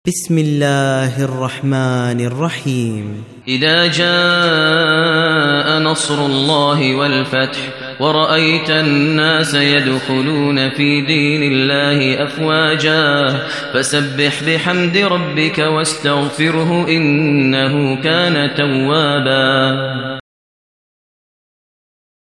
بسم الله الرحمن الرحيم. إذا جاء نصر الله والفتح ورأيت الناس يدخلون في دين الله أفواجا فسبح بحمد ربك واستغفره إنه كان توابا.